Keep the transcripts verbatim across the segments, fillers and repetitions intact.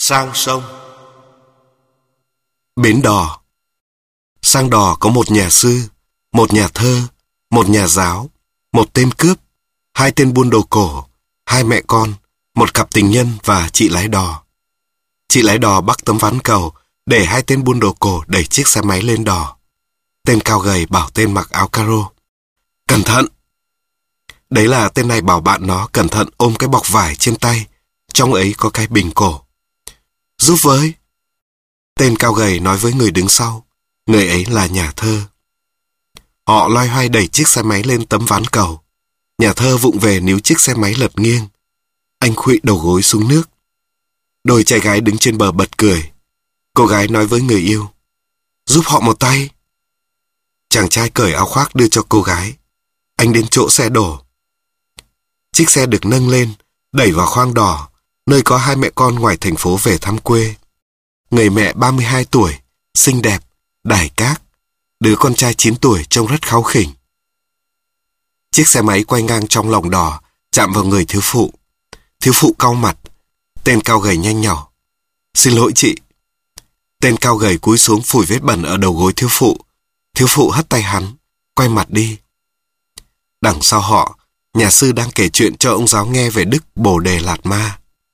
Sang sông. Bến đò. Sang đò có một nhà sư, một nhà thơ, một nhà giáo, một tên cướp, hai tên buôn đồ cổ, hai mẹ con, một cặp tình nhân và chị lái đò. Chị lái đò bắc tấm ván cầu để hai tên buôn đồ cổ đẩy chiếc xe máy lên đò. Tên cao gầy bảo tên mặc áo caro: "Cẩn thận!" Đấy là tên này bảo bạn nó cẩn thận ôm cái bọc vải trên tay, trong ấy có cái bình cổ. "Giúp với!" Tên cao gầy nói với người đứng sau, người ấy là nhà thơ. Họ loay hoay đẩy chiếc xe máy lên tấm ván cầu. Nhà thơ vụng về níu chiếc xe máy lật nghiêng. Anh khuỵu đầu gối xuống nước. Đôi trai gái đứng trên bờ bật cười. Cô gái nói với người yêu: "Giúp họ một tay." Chàng trai cởi áo khoác đưa cho cô gái. Anh đến chỗ xe đổ. Chiếc xe được nâng lên, đẩy vào khoang đò, nơi có hai mẹ con ngoài thành phố về thăm quê. Người mẹ ba mươi hai tuổi, xinh đẹp, đài cát. Đứa con trai chín tuổi trông rất kháu khỉnh. Chiếc xe máy quay ngang trong lòng đò, chạm vào người thiếu phụ. Thiếu phụ cau mặt. Tên cao gầy nhanh nhỏ: "Xin lỗi chị." Tên cao gầy cúi xuống phủi vết bẩn ở đầu gối thiếu phụ. Thiếu phụ hất tay hắn, quay mặt đi. Đằng sau họ, nhà sư đang kể chuyện cho ông giáo nghe về Đức Bồ Đề Lạt Ma.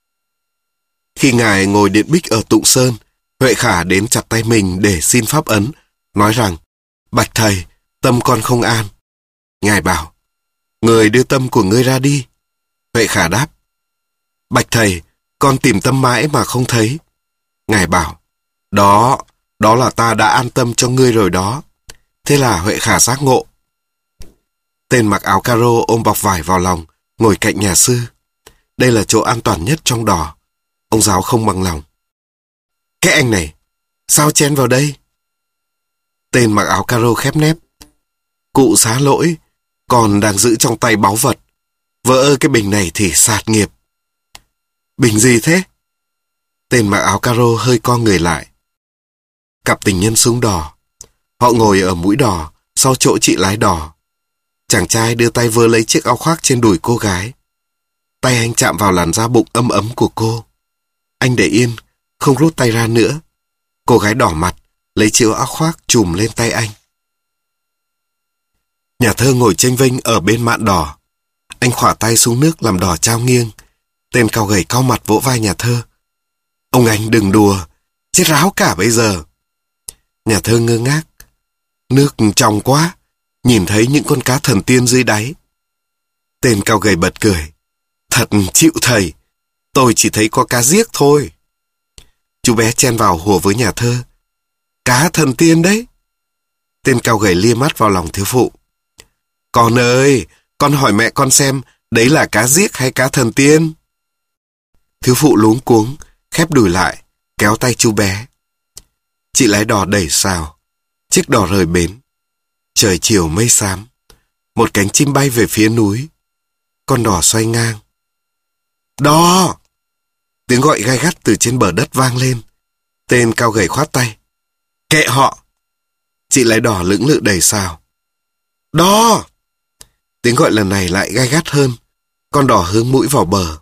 Khi ngài ngồi điện bích ở Tụng Sơn, Huệ Khả đến chặt tay mình để xin pháp ấn, nói rằng: "Bạch thầy, tâm con không an." Ngài bảo: "Người đưa tâm của ngươi ra đi." Huệ Khả đáp: "Bạch thầy, con tìm tâm mãi mà không thấy." Ngài bảo: Đó, đó là ta đã an tâm cho ngươi rồi đó." Thế là Huệ Khả giác ngộ. Tên mặc áo caro ôm bọc vải vào lòng, ngồi cạnh nhà sư. Đây là chỗ an toàn nhất trong đò. Ông giáo không bằng lòng: "Cái anh này, sao chen vào đây?" Tên mặc áo caro khép nép: "Cụ xá lỗi, còn đang giữ trong tay báu vật. Vỡ ơi cái bình này thì sạt nghiệp." "Bình gì thế?" Tên mặc áo caro hơi co người lại. Cặp tình nhân xuống đò. Họ ngồi ở mũi đò, sau chỗ chị lái đò. Chàng trai đưa tay vơ lấy chiếc áo khoác trên đùi cô gái. Tay anh chạm vào làn da bụng ấm ấm của cô. Anh để yên, không rút tay ra nữa. Cô gái đỏ mặt, lấy chiếc áo khoác trùm lên tay anh. Nhà thơ ngồi chênh vênh ở bên mạn đò. Anh khỏa tay xuống nước làm đò trao nghiêng. Tên cao gầy cau mặt vỗ vai nhà thơ: "Ông anh đừng đùa, chết ráo cả bây giờ." Nhà thơ ngơ ngác: "Nước trong quá, nhìn thấy những con cá thần tiên dưới đáy." Tên cao gầy bật cười: "Thật chịu thầy, tôi chỉ thấy có cá giếc thôi." Chú bé chen vào hùa với nhà thơ: "Cá thần tiên đấy." Tên cao gầy lia mắt vào lòng thiếu phụ: "Con ơi, con hỏi mẹ con xem, đấy là cá giếc hay cá thần tiên?" Thiếu phụ luống cuống, khép đùi lại, kéo tay chú bé. Chị lái đò đẩy sào. Chiếc đò rời bến. Trời chiều mây xám. Một cánh chim bay về phía núi. Con đò xoay ngang. "Đò!" Tiếng gọi gai gắt từ trên bờ đất vang lên. Tên cao gầy khoát tay: "Kệ họ!" Chị lái đò lưỡng lự đẩy sào. "Đò!" Tiếng gọi lần này lại gai gắt hơn. Con đò hướng mũi vào bờ.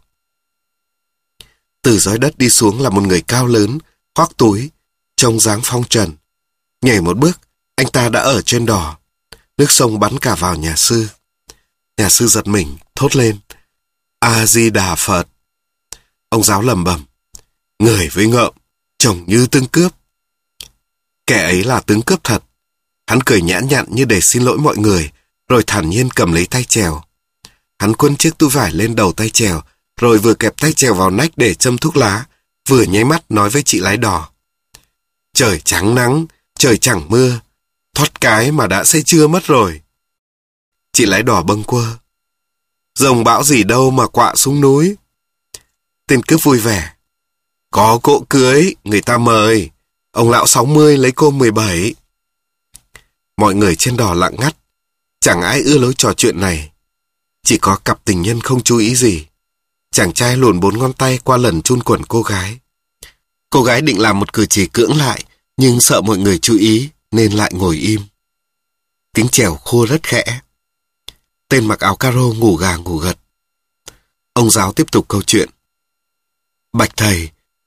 Từ dõi đất đi xuống là một người cao lớn, khoác túi, trông dáng phong trần. Nhảy một bước, anh ta đã ở trên đò. Nước sông bắn cả vào nhà sư. Nhà sư giật mình, thốt lên: "A-di-đà Phật." Ông giáo lẩm bẩm: "Người với ngợm, trông như tướng cướp." Kẻ ấy là tướng cướp thật. Hắn cười nhãn nhặn như để xin lỗi mọi người, rồi thản nhiên cầm lấy tay chèo. Hắn quấn chiếc túi vải lên đầu tay chèo, rồi vừa kẹp tay chèo vào nách để châm thuốc lá, vừa nháy mắt nói với chị lái đò: "Trời trắng nắng, trời chẳng mưa, thoát cái mà đã say trưa mất rồi." Chị lái đò bâng quơ: "Rồng bão gì đâu mà quạ xuống núi." Tên cướp vui vẻ: "Có cỗ cưới, người ta mời. Ông lão sáu mươi lấy cô mười bảy." Mọi người trên đò lặng ngắt. Chẳng ai ưa lối trò chuyện này. Chỉ có cặp tình nhân không chú ý gì. Chàng trai luồn bốn ngón tay qua lần chun quần cô gái. Cô gái định làm một cử chỉ cưỡng lại, nhưng sợ mọi người chú ý nên lại ngồi im. Tiếng chèo khua rất khẽ. Tên mặc áo caro ngủ gà ngủ gật. Ông giáo tiếp tục câu chuyện: "Bạch thầy,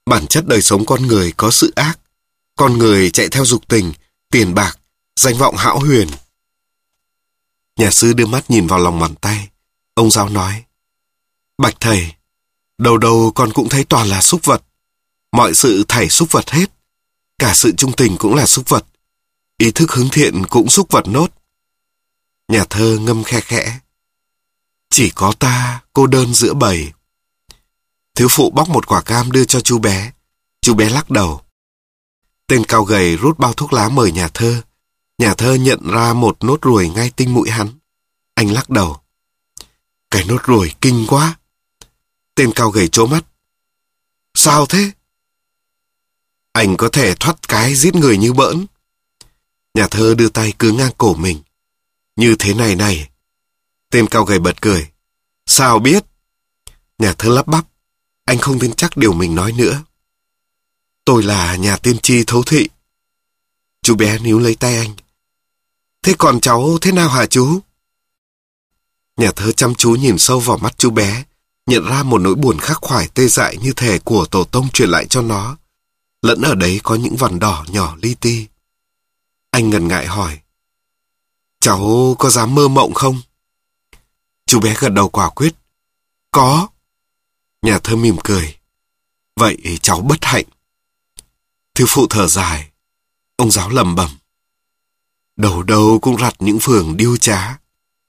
Bản chất đời sống con người có sự ác. Con người chạy theo dục tình, tiền bạc, danh vọng hão huyền. Nhà sư đưa mắt nhìn vào lòng bàn tay. Ông giáo nói, bạch thầy, đầu đầu con cũng thấy toàn là súc vật. Mọi sự thảy súc vật hết. Cả sự trung tình cũng là súc vật. Ý thức hướng thiện cũng súc vật nốt. Nhà thơ ngâm khe khẽ. Chỉ có ta cô đơn giữa bầy. Thiếu phụ bóc một quả cam đưa cho chú bé. Chú bé lắc đầu. Tên cao gầy rút bao thuốc lá mời nhà thơ. Nhà thơ nhận ra một nốt ruồi ngay tinh mũi hắn. Anh lắc đầu. Cái nốt ruồi kinh quá. Tên cao gầy trố mắt. Sao thế? Anh có thể thoát cái giết người như bỡn. Nhà thơ đưa tay cứ ngang cổ mình. Như thế này này. Tên cao gầy bật cười. Sao biết? Nhà thơ lắp bắp. Anh không tin chắc điều mình nói nữa. Tôi là nhà tiên tri thấu thị. Chú bé níu lấy tay anh. Thế còn cháu thế nào hả chú? Nhà thơ chăm chú nhìn sâu vào mắt chú bé, nhận ra một nỗi buồn khắc khoải tê dại như thể của tổ tông truyền lại cho nó. Lẫn ở đấy có những vằn đỏ nhỏ li ti. Anh ngần ngại hỏi. Cháu có dám mơ mộng không? Chú bé gật đầu quả quyết. Có. Nhà thơ mỉm cười. Vậy cháu bất hạnh. Thiếu phụ thở dài. Ông giáo lẩm bẩm. Đầu đầu cũng rặt những phường điêu trá.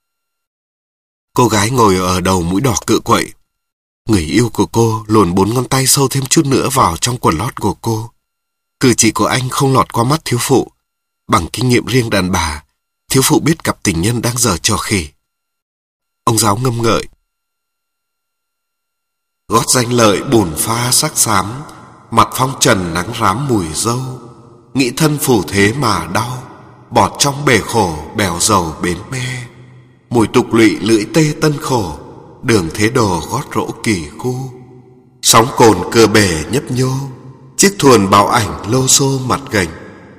Cô gái ngồi ở đầu mũi đỏ cựa quậy. Người yêu của cô luồn bốn ngón tay sâu thêm chút nữa vào trong quần lót của cô. Cử chỉ của anh không lọt qua mắt thiếu phụ. Bằng kinh nghiệm riêng đàn bà, thiếu phụ biết cặp tình nhân đang giở trò khỉ. Ông giáo ngâm ngợi. Gót danh lợi bùn pha sắc xám, mặt phong trần nắng rám mùi dâu. Nghĩ thân phù thế mà đau, bọt trong bể khổ bèo dầu bến me. Mùi tục lụy lưỡi tê tân khổ, đường thế đồ gót rỗ kỳ khu. Sóng cồn cơ bể nhấp nhô, chiếc thuyền bào ảnh lô xô mặt gành.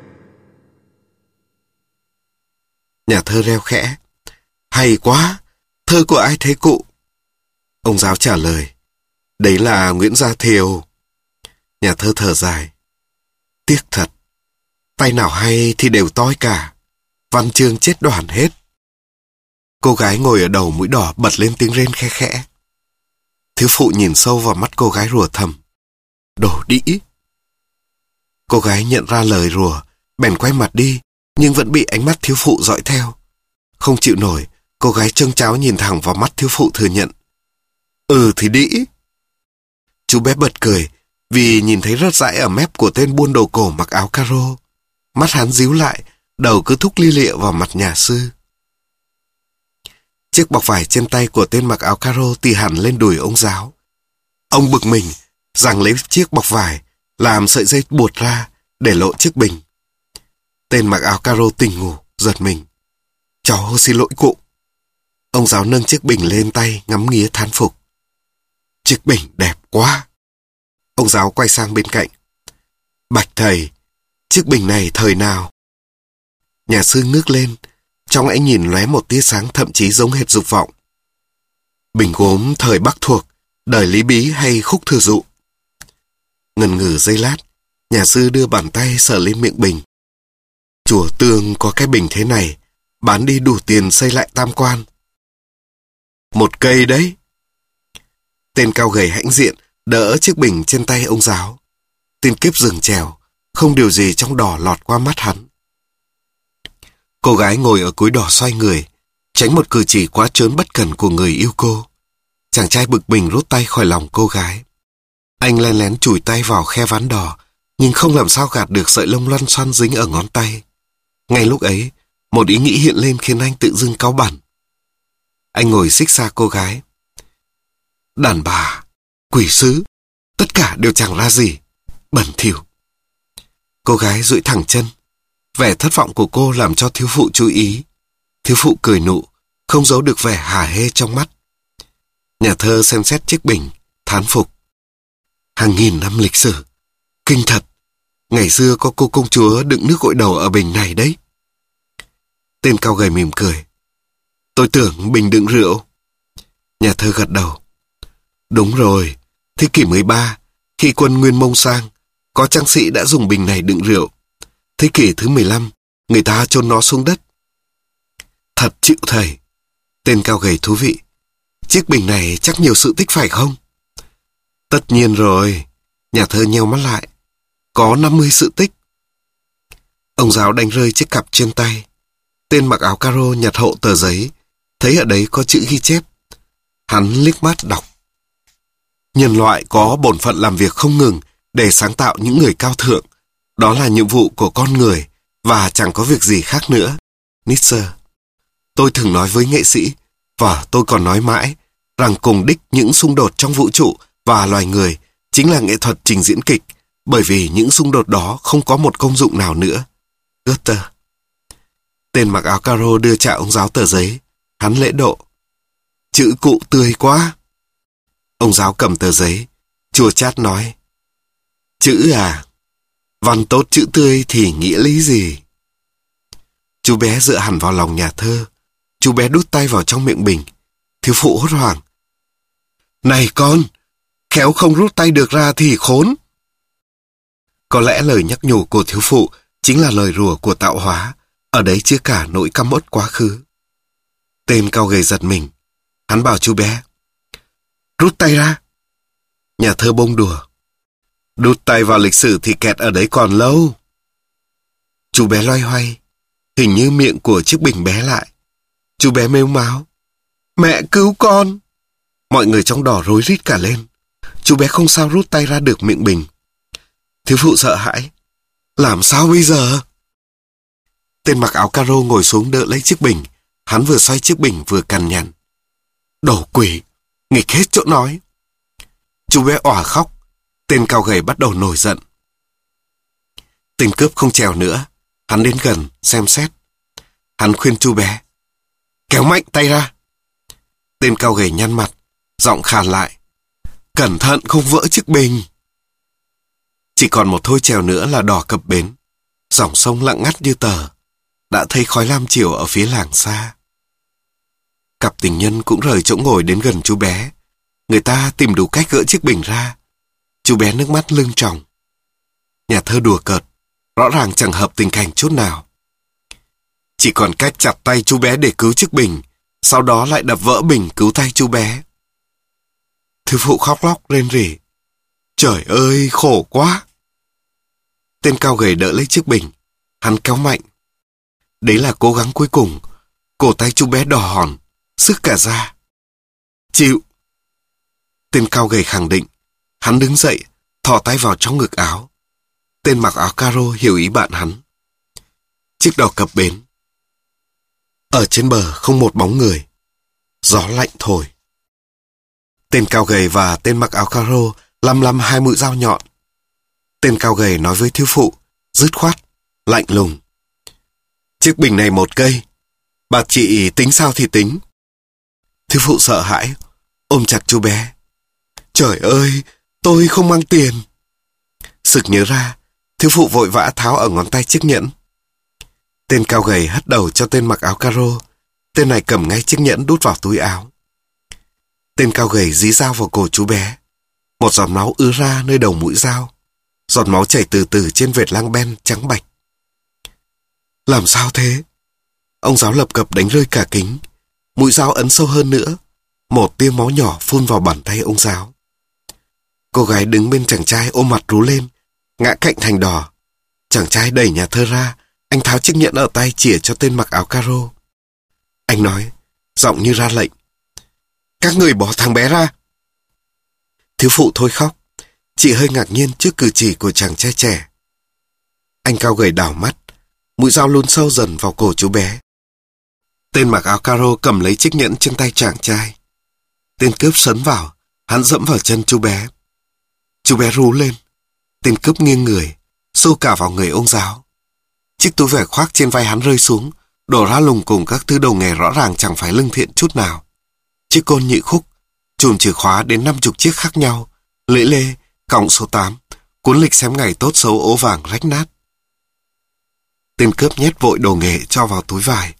Nhà thơ reo khẽ. Hay quá, thơ của ai thế cụ? Ông giáo trả lời. Đấy là Nguyễn Gia Thiều. Nhà thơ thở dài. Tiếc thật, tay nào hay thì đều toi cả. Văn chương chết đoàn hết. Cô gái ngồi ở đầu mũi đỏ bật lên tiếng rên khe khẽ. Thiếu phụ nhìn sâu vào mắt cô gái rủa thầm. Đồ đĩ. Cô gái nhận ra lời rủa, bèn quay mặt đi, nhưng vẫn bị ánh mắt thiếu phụ dõi theo. Không chịu nổi, cô gái trâng tráo nhìn thẳng vào mắt thiếu phụ thừa nhận. Ừ thì đĩ. Chú bé bật cười, vì nhìn thấy rớt rãi ở mép của tên buôn đồ cổ mặc áo caro. Mắt hắn díu lại, đầu cứ thúc li lịa vào mặt nhà sư. Chiếc bọc vải trên tay của tên mặc áo caro tì hẳn lên đùi ông giáo. Ông bực mình, giằng lấy chiếc bọc vải, làm sợi dây buột ra, để lộ chiếc bình. Tên mặc áo caro tỉnh ngủ, giật mình. Cháu xin lỗi cụ. Ông giáo nâng chiếc bình lên tay, ngắm nghía thán phục. Chiếc bình đẹp quá. Ông giáo quay sang bên cạnh. Bạch thầy, chiếc bình này thời nào? Nhà sư ngước lên, trong ánh nhìn lóe một tia sáng thậm chí giống hệt dục vọng. Bình gốm thời Bắc thuộc, đời Lý Bí hay Khúc Thừa Dụ. Ngần ngừ giây lát, nhà sư đưa bàn tay sờ lên miệng bình. Chùa Tương có cái bình thế này, bán đi đủ tiền xây lại tam quan. Một cây đấy. Tên cao gầy hãnh diện đỡ chiếc bình trên tay ông giáo. Tên kiếp dừng trèo, không điều gì trong đỏ lọt qua mắt hắn. Cô gái ngồi ở cúi đỏ xoay người, tránh một cử chỉ quá trớn bất cẩn của người yêu cô. Chàng trai bực mình rút tay khỏi lòng cô gái. Anh len lén chùi tay vào khe ván đỏ, nhưng không làm sao gạt được sợi lông loăn xoăn dính ở ngón tay. Ngay lúc ấy, một ý nghĩ hiện lên khiến anh tự dưng cáu bẳn. Anh ngồi xích xa cô gái. Đàn bà, quỷ sứ, tất cả đều chẳng ra gì, bẩn thỉu. Cô gái duỗi thẳng chân. Vẻ thất vọng của cô làm cho thiếu phụ chú ý. Thiếu phụ cười nụ, không giấu được vẻ hả hê trong mắt. Nhà thơ xem xét chiếc bình, thán phục. Hàng nghìn năm lịch sử, kinh thật. Ngày xưa có cô công chúa đựng nước gội đầu ở bình này đấy. Tên cao gầy mỉm cười. Tôi tưởng bình đựng rượu. Nhà thơ gật đầu. Đúng rồi, thế kỷ mười ba, Khi quân Nguyên Mông sang, có tráng sĩ đã dùng bình này đựng rượu. Thế kỷ thứ mười lăm, người ta chôn nó xuống đất. Thật chịu thầy. Tên cao gầy thú vị. Chiếc bình này chắc nhiều sự tích phải không? Tất nhiên rồi. Nhà thơ nheo mắt lại. Có năm mươi sự tích. Ông giáo đánh rơi chiếc cặp trên tay. Tên mặc áo caro nhặt hộ tờ giấy, thấy ở đấy có chữ ghi chép. Hắn liếc mắt đọc. Nhân loại có bổn phận làm việc không ngừng để sáng tạo những người cao thượng. Đó là nhiệm vụ của con người và chẳng có việc gì khác nữa. Nietzsche. Tôi thường nói với nghệ sĩ, và tôi còn nói mãi, rằng cùng đích những xung đột trong vũ trụ và loài người chính là nghệ thuật trình diễn kịch, bởi vì những xung đột đó không có một công dụng nào nữa. Goethe. Tên mặc áo caro đưa trả ông giáo tờ giấy. Hắn lễ độ. Chữ cụ tươi quá. Ông giáo cầm tờ giấy, chua chát nói. Chữ à? Văn tốt chữ tươi thì nghĩa lý gì? Chú bé dựa hẳn vào lòng nhà thơ. Chú bé đút tay vào trong miệng bình. Thiếu phụ hốt hoảng. Này con, khéo không rút tay được ra thì khốn. Có lẽ lời nhắc nhủ của thiếu phụ chính là lời rủa của tạo hóa. Ở đấy chứa cả nỗi căm uất quá khứ. Tên cao gầy giật mình. Hắn bảo chú bé. Rút tay ra. Nhà thơ bông đùa. Đút tay vào lịch sử thì kẹt ở đấy còn lâu. Chú bé loay hoay. Hình như miệng của chiếc bình bé lại. Chú bé mếu máo. Mẹ cứu con. Mọi người trong đỏ rối rít cả lên. Chú bé không sao rút tay ra được miệng bình. Thiếu phụ sợ hãi. Làm sao bây giờ? Tên mặc áo caro ngồi xuống đỡ lấy chiếc bình. Hắn vừa xoay chiếc bình vừa cằn nhằn. Đồ quỷ, nghịch hết chỗ nói. Chú bé òa khóc. Tên cao gầy bắt đầu nổi giận. Tên cướp không trèo nữa. Hắn đến gần, xem xét. Hắn khuyên chú bé. Kéo mạnh tay ra. Tên cao gầy nhăn mặt, giọng khàn lại. Cẩn thận không vỡ chiếc bình. Chỉ còn một thôi trèo nữa là đò cập bến. Dòng sông lặng ngắt như tờ. Đã thấy khói lam chiều ở phía làng xa. Cặp tình nhân cũng rời chỗ ngồi đến gần chú bé. Người ta tìm đủ cách gỡ chiếc bình ra. Chú bé nước mắt lưng tròng. Nhà thơ đùa cợt, rõ ràng chẳng hợp tình cảnh chút nào. Chỉ còn cách chặt tay chú bé để cứu chiếc bình, sau đó lại đập vỡ bình cứu tay chú bé. Thiếu phụ khóc lóc rên rỉ. Trời ơi, khổ quá. Tên cao gầy đỡ lấy chiếc bình. Hắn kéo mạnh. Đấy là cố gắng cuối cùng. Cổ tay chú bé đỏ hòn, sức cả da. Chịu. Tên cao gầy khẳng định. Hắn đứng dậy, thò tay vào trong ngực áo. Tên mặc áo caro hiểu ý bạn hắn. Chiếc đò cập bến. Ở trên bờ không một bóng người. Gió lạnh thổi. Tên cao gầy và tên mặc áo caro lăm lăm hai mũi dao nhọn. Tên cao gầy nói với thiếu phụ, dứt khoát, lạnh lùng. Chiếc bình này một cây. Bà chị tính sao thì tính. Thiếu phụ sợ hãi, ôm chặt chú bé. Trời ơi, tôi không mang tiền. Sực nhớ ra, thiếu phụ vội vã tháo ở ngón tay chiếc nhẫn. Tên cao gầy hất đầu cho tên mặc áo caro. Tên này cầm ngay chiếc nhẫn đút vào túi áo. Tên cao gầy dí dao vào cổ chú bé. Một giọt máu ứa ra nơi đầu mũi dao. Giọt máu chảy từ từ trên vệt lang ben trắng bạch. Làm sao thế? Ông giáo lập cập đánh rơi cả kính. Mũi dao ấn sâu hơn nữa. Một tia máu nhỏ phun vào bàn tay ông giáo. Cô gái đứng bên chàng trai ôm mặt rú lên, ngã cạnh thành đò. Chàng trai đẩy nhà thơ ra. Anh tháo chiếc nhẫn ở tay chĩa cho tên mặc áo caro. Anh nói, giọng như ra lệnh. Các người bỏ thằng bé ra. Thiếu phụ thôi khóc. Chị hơi ngạc nhiên trước cử chỉ của chàng trai trẻ. Anh cao gầy đảo mắt. Mũi dao luôn sâu dần vào cổ chú bé. Tên mặc áo caro cầm lấy chiếc nhẫn trên tay chàng trai. Tên cướp sấn vào. Hắn dẫm vào chân chú bé. Chú bé rú lên. Tên cướp nghiêng người, xô cả vào người ông giáo. Chiếc túi vải khoác trên vai hắn rơi xuống, đổ ra lùng cùng các thứ đồ nghề rõ ràng chẳng phải lương thiện chút nào. Chiếc côn nhị khúc, chùm chìa khóa đến năm chục chiếc khác nhau, lưỡi lê, còng số tám, cuốn lịch xém ngày tốt xấu ố vàng rách nát. Tên cướp nhét vội đồ nghề cho vào túi vải.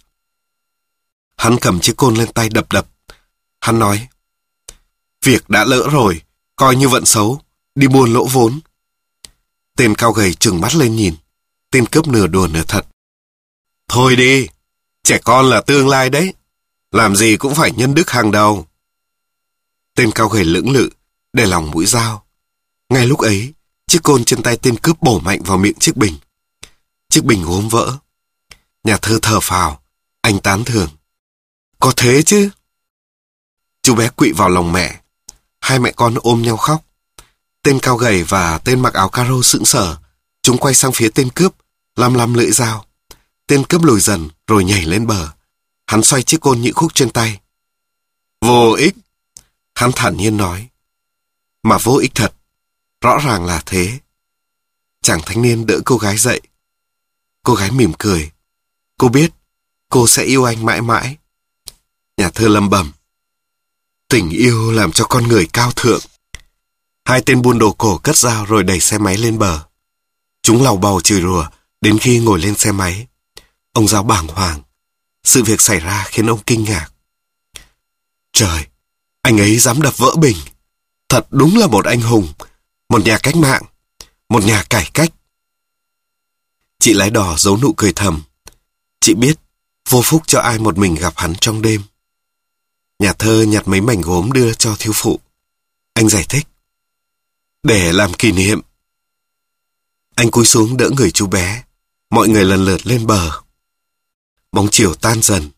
Hắn cầm chiếc côn lên tay đập đập. Hắn nói, việc đã lỡ rồi, coi như vận xấu, đi buôn lỗ vốn. Tên cao gầy trừng mắt lên nhìn. Tên cướp nửa đùa nửa thật. Thôi đi, trẻ con là tương lai đấy. Làm gì cũng phải nhân đức hàng đầu. Tên cao gầy lưỡng lự, để lòng mũi dao. Ngay lúc ấy, chiếc côn trên tay tên cướp bổ mạnh vào miệng chiếc bình. Chiếc bình gốm vỡ. Nhà thơ thở phào, anh tán thưởng. Có thế chứ. Chú bé quỵ vào lòng mẹ. Hai mẹ con ôm nhau khóc. Tên cao gầy và tên mặc áo caro sững sờ. Chúng quay sang phía tên cướp, lăm lăm lưỡi dao. Tên cướp lùi dần rồi nhảy lên bờ. Hắn xoay chiếc côn nhị khúc trên tay. Vô ích. Hắn thản nhiên nói. Mà vô ích thật. Rõ ràng là thế. Chàng thanh niên đỡ cô gái dậy. Cô gái mỉm cười. Cô biết cô sẽ yêu anh mãi mãi. Nhà thơ lẩm bẩm. Tình yêu làm cho con người cao thượng. Hai tên buôn đồ cổ cất dao rồi đẩy xe máy lên bờ. Chúng làu bầu chửi rủa đến khi ngồi lên xe máy. Ông giáo bàng hoàng. Sự việc xảy ra khiến ông kinh ngạc. Trời, anh ấy dám đập vỡ bình. Thật đúng là một anh hùng, một nhà cách mạng, một nhà cải cách. Chị lái đò giấu nụ cười thầm. Chị biết vô phúc cho ai một mình gặp hắn trong đêm. Nhà thơ nhặt mấy mảnh gốm đưa cho thiếu phụ. Anh giải thích. Để làm kỷ niệm. Anh cúi xuống đỡ người chú bé. Mọi người lần lượt lên bờ. Bóng chiều tan dần.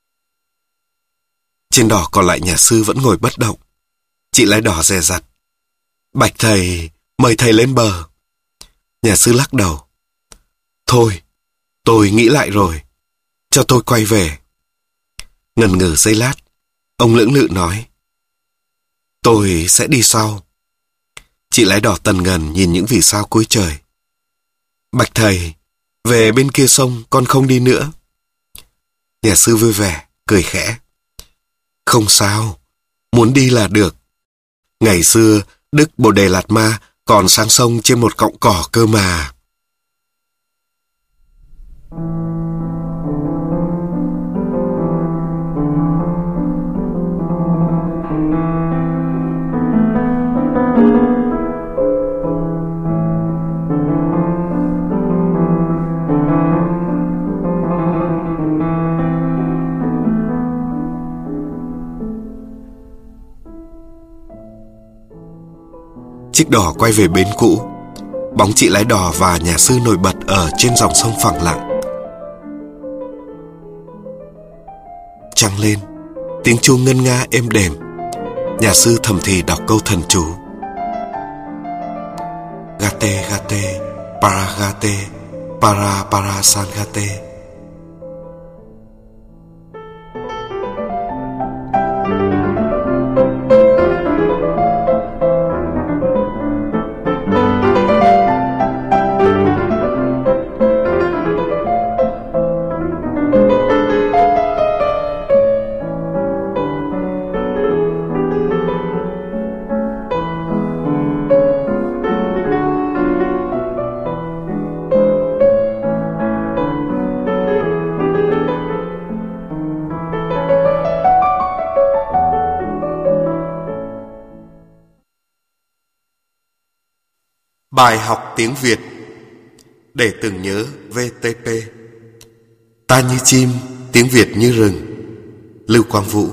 Trên đò còn lại nhà sư vẫn ngồi bất động. Chị lái đò dè dặt. Bạch thầy, mời thầy lên bờ. Nhà sư lắc đầu. Thôi, tôi nghĩ lại rồi. Cho tôi quay về. Ngần ngừ giây lát, ông lưỡng lự nói. Tôi sẽ đi sau. Chị lái đò tần ngần nhìn những vì sao cuối trời. Bạch thầy, về bên kia sông con không đi nữa. Nhà sư vui vẻ, cười khẽ. Không sao, muốn đi là được. Ngày xưa, Đức Bồ Đề Lạt Ma còn sang sông trên một cọng cỏ cơ mà. Chiếc đò quay về bến cũ. Bóng chị lái đò và nhà sư nổi bật ở trên dòng sông phẳng lặng. Trăng lên, tiếng chuông ngân nga êm đềm. Nhà sư thầm thì đọc câu thần chú. Gate gate, para gate, para para san gate. Bài học tiếng Việt. Để từng nhớ vê tê pê. Ta như chim, tiếng Việt như rừng. Lưu Quang Vũ.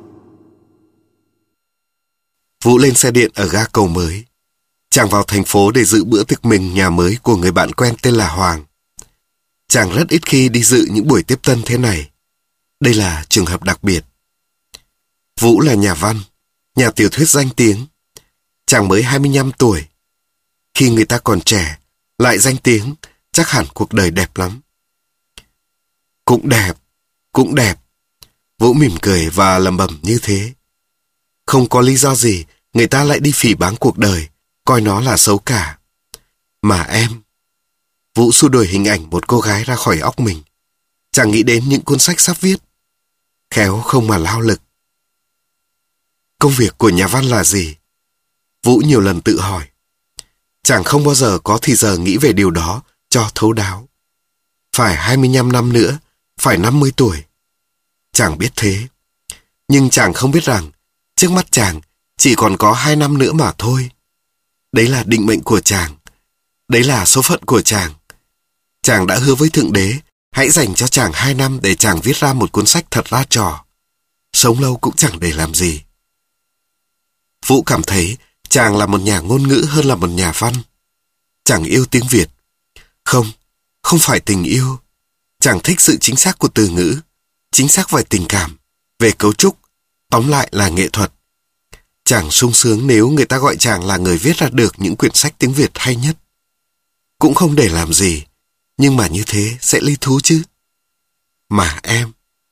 Vũ lên xe điện ở ga Cầu Mới. Chàng vào thành phố để dự bữa tiệc mừng nhà mới của người bạn quen tên là Hoàng. Chàng rất ít khi đi dự những buổi tiếp tân thế này. Đây là trường hợp đặc biệt. Vũ là nhà văn, nhà tiểu thuyết danh tiếng. Chàng mới hai mươi lăm tuổi. Khi người ta còn trẻ, lại danh tiếng, chắc hẳn cuộc đời đẹp lắm. Cũng đẹp, cũng đẹp. Vũ mỉm cười và lẩm bẩm như thế. Không có lý do gì người ta lại đi phỉ báng cuộc đời, coi nó là xấu cả. Mà em... Vũ xua đuổi hình ảnh một cô gái ra khỏi óc mình. Chàng nghĩ đến những cuốn sách sắp viết. Khéo không mà lao lực. Công việc của nhà văn là gì? Vũ nhiều lần tự hỏi. Chàng không bao giờ có thì giờ nghĩ về điều đó cho thấu đáo. Phải hai mươi lăm năm nữa, phải năm mươi tuổi. Chàng biết thế. Nhưng chàng không biết rằng, trước mắt chàng chỉ còn có hai năm nữa mà thôi. Đấy là định mệnh của chàng. Đấy là số phận của chàng. Chàng đã hứa với Thượng Đế, hãy dành cho chàng hai năm để chàng viết ra một cuốn sách thật ra trò. Sống lâu cũng chẳng để làm gì. Vũ cảm thấy chàng là một nhà ngôn ngữ hơn là một nhà văn. Chàng yêu tiếng Việt. Không, không phải tình yêu. Chàng thích sự chính xác của từ ngữ, chính xác về tình cảm, về cấu trúc, tóm lại là nghệ thuật. Chàng sung sướng nếu người ta gọi chàng là người viết ra được những quyển sách tiếng Việt hay nhất. Cũng không để làm gì, nhưng mà như thế sẽ ly thú chứ. Mà em...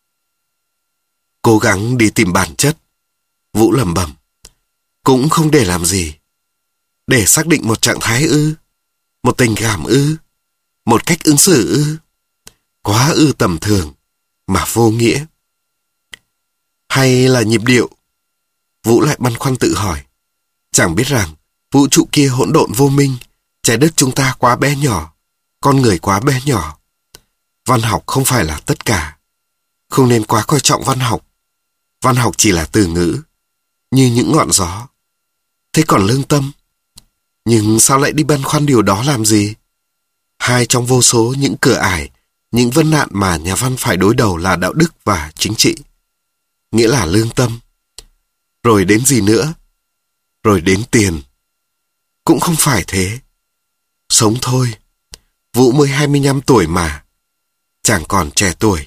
Cố gắng đi tìm bản chất. Vũ lẩm bẩm. Cũng không để làm gì. Để xác định một trạng thái ư? Một tình cảm ư? Một cách ứng xử ư? Quá ư tầm thường, mà vô nghĩa. Hay là nhịp điệu? Vũ lại băn khoăn tự hỏi. Chàng biết rằng vũ trụ kia hỗn độn vô minh, trái đất chúng ta quá bé nhỏ, con người quá bé nhỏ. Văn học không phải là tất cả. Không nên quá coi trọng văn học. Văn học chỉ là từ ngữ, như những ngọn gió. Thế còn lương tâm? Nhưng sao lại đi băn khoăn điều đó làm gì? Hai trong vô số những cửa ải, những vấn nạn mà nhà văn phải đối đầu là đạo đức và chính trị. Nghĩa là lương tâm. Rồi đến gì nữa? Rồi đến tiền. Cũng không phải thế. Sống thôi. Vũ mới hai mươi lăm tuổi mà. Chàng còn trẻ tuổi.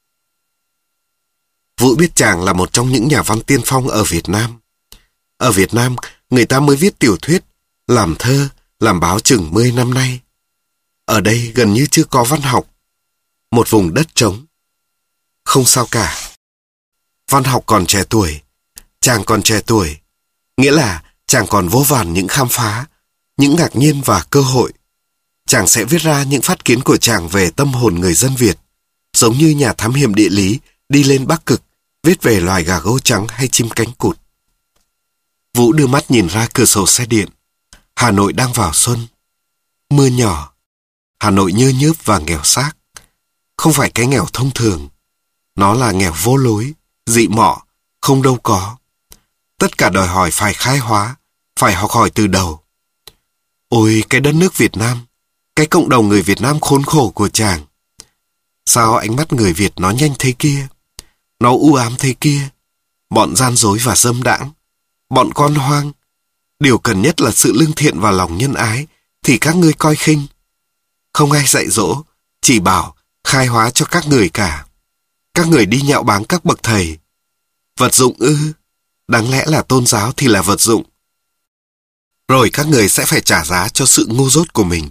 Vũ biết chàng là một trong những nhà văn tiên phong ở Việt Nam. Ở Việt Nam, người ta mới viết tiểu thuyết, làm thơ, làm báo chừng mười năm nay. Ở đây gần như chưa có văn học. Một vùng đất trống. Không sao cả. Văn học còn trẻ tuổi. Chàng còn trẻ tuổi. Nghĩa là chàng còn vô vàn những khám phá, những ngạc nhiên và cơ hội. Chàng sẽ viết ra những phát kiến của chàng về tâm hồn người dân Việt, giống như nhà thám hiểm địa lý đi lên Bắc Cực, viết về loài gà gấu trắng hay chim cánh cụt. Vũ đưa mắt nhìn ra cửa sổ xe điện. Hà Nội đang vào xuân. Mưa nhỏ. Hà Nội nhơ nhớp và nghèo xác. Không phải cái nghèo thông thường. Nó là nghèo vô lối, dị mọ, không đâu có. Tất cả đòi hỏi phải khai hóa, phải học hỏi từ đầu. Ôi cái đất nước Việt Nam, cái cộng đồng người Việt Nam khốn khổ của chàng. Sao ánh mắt người Việt nó nhanh thế kia? Nó u ám thế kia? Bọn gian dối và dâm đãng, bọn con hoang. Điều cần nhất là sự lương thiện và lòng nhân ái, thì các ngươi coi khinh. Không ai dạy dỗ, chỉ bảo khai hóa cho các người cả. Các người đi nhạo báng các bậc thầy. Vật dụng ư? Đáng lẽ là tôn giáo thì là vật dụng. Rồi các người sẽ phải trả giá cho sự ngu dốt của mình.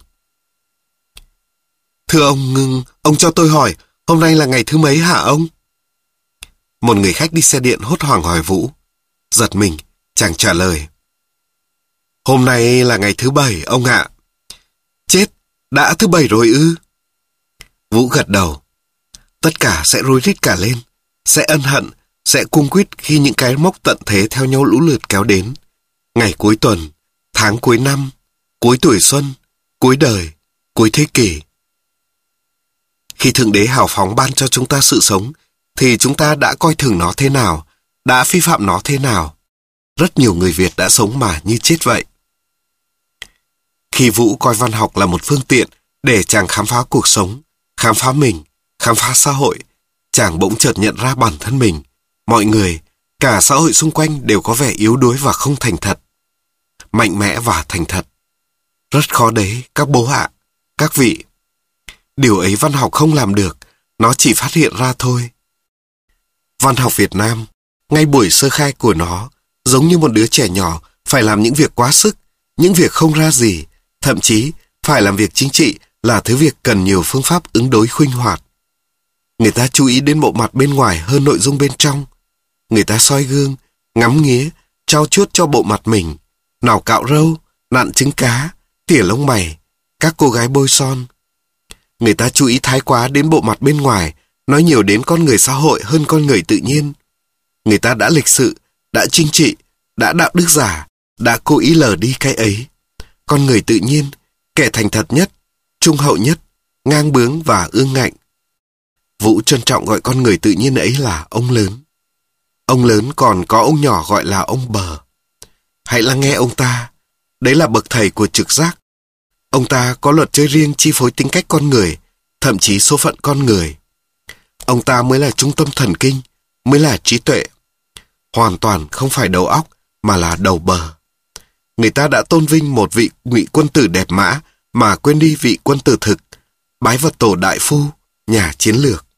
Thưa ông, ông cho tôi hỏi, hôm nay là ngày thứ mấy hả ông? Một người khách đi xe điện hốt hoảng hỏi Vũ. Giật mình, chàng trả lời. Hôm nay là ngày thứ bảy, ông ạ. Chết, đã thứ bảy rồi ư? Vũ gật đầu. Tất cả sẽ rối rít cả lên, sẽ ân hận, sẽ cung quýt khi những cái mốc tận thế theo nhau lũ lượt kéo đến. Ngày cuối tuần, tháng cuối năm, cuối tuổi xuân, cuối đời, cuối thế kỷ. Khi Thượng Đế hào phóng ban cho chúng ta sự sống, thì chúng ta đã coi thường nó thế nào, đã vi phạm nó thế nào. Rất nhiều người Việt đã sống mà như chết vậy. Khi Vũ coi văn học là một phương tiện để chàng khám phá cuộc sống, khám phá mình, khám phá xã hội, chàng bỗng chợt nhận ra bản thân mình, mọi người, cả xã hội xung quanh đều có vẻ yếu đuối và không thành thật. Mạnh mẽ và thành thật. Rất khó đấy, các bố ạ, các vị. Điều ấy văn học không làm được, nó chỉ phát hiện ra thôi. Văn học Việt Nam, ngay buổi sơ khai của nó, giống như một đứa trẻ nhỏ phải làm những việc quá sức, những việc không ra gì, thậm chí phải làm việc chính trị là thứ việc cần nhiều phương pháp ứng đối khuênh hoạt. Người ta chú ý đến bộ mặt bên ngoài hơn nội dung bên trong. Người ta soi gương, ngắm nghía, trau chuốt cho bộ mặt mình, nào cạo râu, nặn trứng cá, tỉa lông mày, các cô gái bôi son. Người ta chú ý thái quá đến bộ mặt bên ngoài, nói nhiều đến con người xã hội hơn con người tự nhiên. Người ta đã lịch sự, đã chính trị, đã đạo đức giả, đã cố ý lờ đi cái ấy. Con người tự nhiên, kẻ thành thật nhất, trung hậu nhất, ngang bướng và ương ngạnh. Vũ trân trọng gọi con người tự nhiên ấy là ông lớn. Ông lớn còn có ông nhỏ gọi là ông bờ. Hãy lắng nghe ông ta. Đấy là bậc thầy của trực giác. Ông ta có luật chơi riêng chi phối tính cách con người, thậm chí số phận con người. Ông ta mới là trung tâm thần kinh, mới là trí tuệ. Hoàn toàn không phải đầu óc, mà là đầu bờ. Người ta đã tôn vinh một vị ngụy quân tử đẹp mã, mà quên đi vị quân tử thực, bái vật tổ đại phu, nhà chiến lược.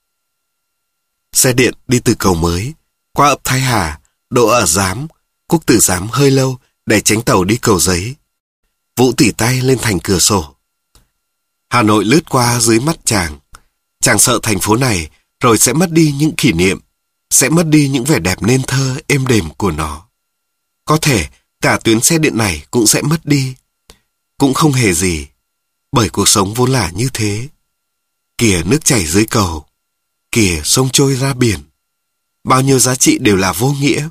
Xe điện đi từ cầu Mới, qua ấp Thái Hà, đỗ ở Giám, Cúc Tử Giám hơi lâu để tránh tàu đi Cầu Giấy. Vũ tỉ tay lên thành cửa sổ. Hà Nội lướt qua dưới mắt chàng. Chàng sợ thành phố này rồi sẽ mất đi những kỷ niệm, sẽ mất đi những vẻ đẹp nên thơ êm đềm của nó. Có thể cả tuyến xe điện này cũng sẽ mất đi. Cũng không hề gì, bởi cuộc sống vốn là như thế. Kìa nước chảy dưới cầu, kìa sông trôi ra biển. Bao nhiêu giá trị đều là vô nghĩa.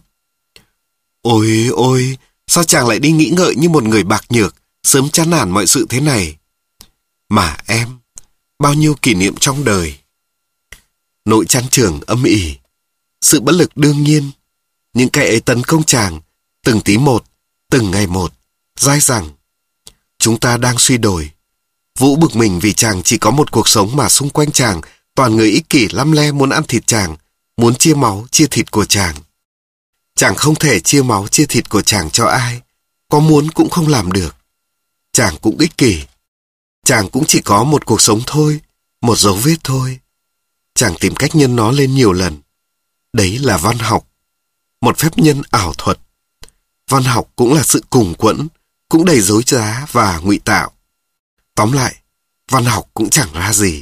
Ôi ôi, sao chàng lại đi nghĩ ngợi như một người bạc nhược, sớm chán nản mọi sự thế này? Mà em, bao nhiêu kỷ niệm trong đời. Nỗi chán chường âm ỉ, sự bất lực đương nhiên. Những cái ấy tấn công chàng, từng tí một, từng ngày một, dai dẳng. Chúng ta đang suy đồi. Vũ bực mình vì chàng chỉ có một cuộc sống mà xung quanh chàng toàn người ích kỷ lăm le muốn ăn thịt chàng, muốn chia máu, chia thịt của chàng. Chàng không thể chia máu, chia thịt của chàng cho ai. Có muốn cũng không làm được. Chàng cũng ích kỷ. Chàng cũng chỉ có một cuộc sống thôi, một dấu vết thôi. Chàng tìm cách nhân nó lên nhiều lần. Đấy là văn học. Một phép nhân ảo thuật. Văn học cũng là sự cùng quẫn, cũng đầy dối trá và ngụy tạo. Tóm lại, văn học cũng chẳng ra gì.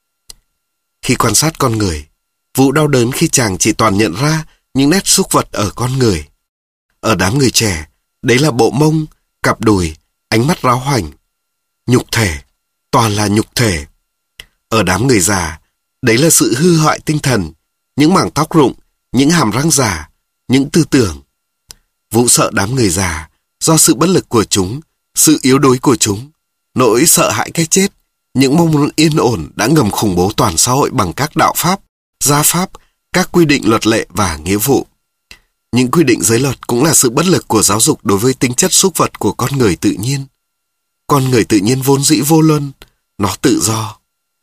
Khi quan sát con người, Vũ đau đớn khi chàng chỉ toàn nhận ra những nét súc vật ở con người. Ở đám người trẻ, đấy là bộ mông, cặp đùi, ánh mắt ráo hoảnh. Nhục thể, toàn là nhục thể. Ở đám người già, đấy là sự hư hoại tinh thần, những mảng tóc rụng, những hàm răng giả, những tư tưởng. Vũ sợ đám người già, do sự bất lực của chúng, sự yếu đuối của chúng, nỗi sợ hãi cái chết, những mong muốn yên ổn đã ngầm khủng bố toàn xã hội bằng các đạo pháp, gia pháp, các quy định luật lệ và nghĩa vụ. Những quy định giới luật cũng là sự bất lực của giáo dục đối với tính chất súc vật của con người tự nhiên. Con người tự nhiên vốn dĩ vô luân, nó tự do.